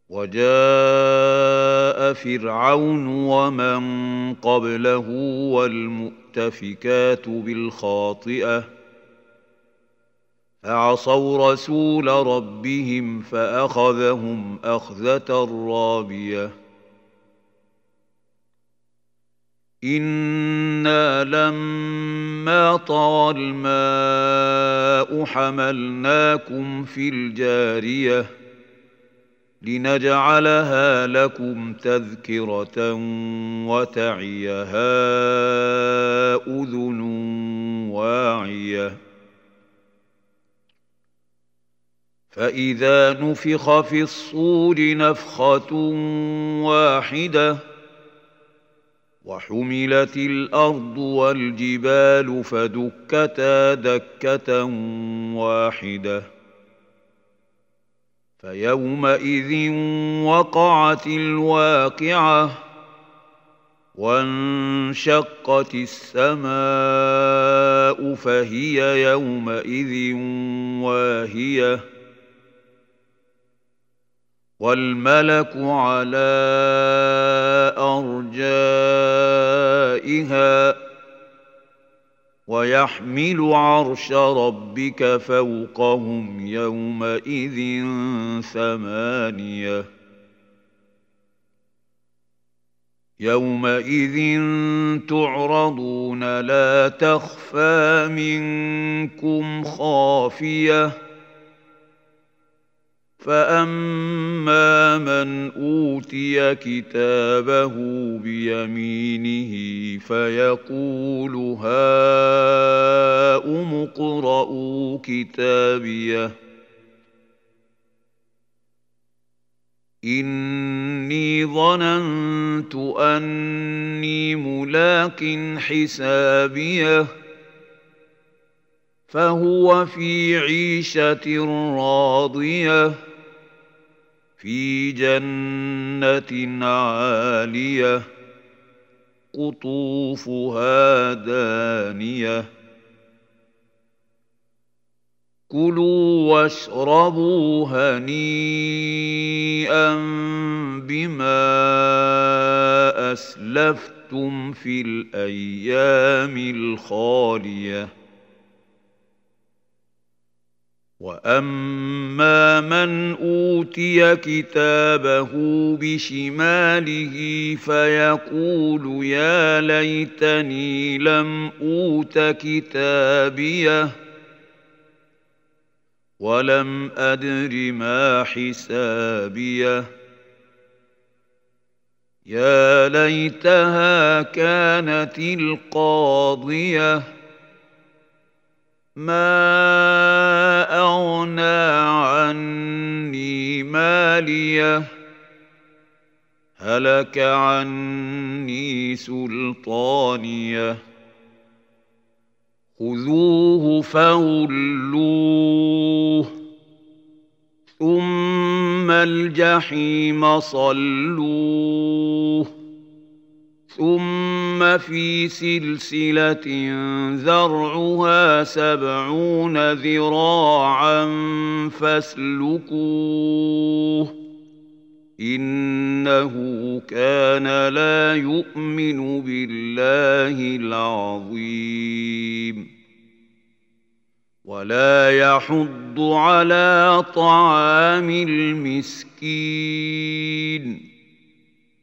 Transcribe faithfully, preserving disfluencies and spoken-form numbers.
وجاء فرعون ومن قبله والمؤتفكات بالخاطئة فعصوا رسول ربهم فأخذهم أخذة رابية إنا لما طغى الماء حملناكم في الجارية لنجعلها لكم تذكرة وتعيها أذن واعية فإذا نفخ في الصور نفخة واحدة وحملت الأرض والجبال فدكتا دكة واحدة فيومئذ وقعت الواقعة وانشقت السماء فهي يومئذ واهية والملك على أرجائها ويحمل عرش ربك فوقهم يومئذ ثمانية يومئذ تعرضون لا تخفى منكم خافية فأما من أوتي كتابه بيمينه فيقول هاؤم اقرءوا كتابيه إني ظننت أني ملاق حسابيه فهو في عيشة راضية في جنة عالية قطوفها دانية كلوا واشربوا هنيئا بما أسلفتم في الأيام الخالية وأما من أوتي كتابه بشماله فيقول يا ليتني لم أوت كتابيه ولم أدر ما حسابيه يا ليتها كانت القاضية ما أغنى عني ماليه هلك عني سلطانيه خذوه فغلوه ثم الجحيم صلوه ثم في سلسلة ذرعها سبعون ذراعا فاسلكوه إنه كان لا يؤمن بالله العظيم ولا يحض على طعام المسكين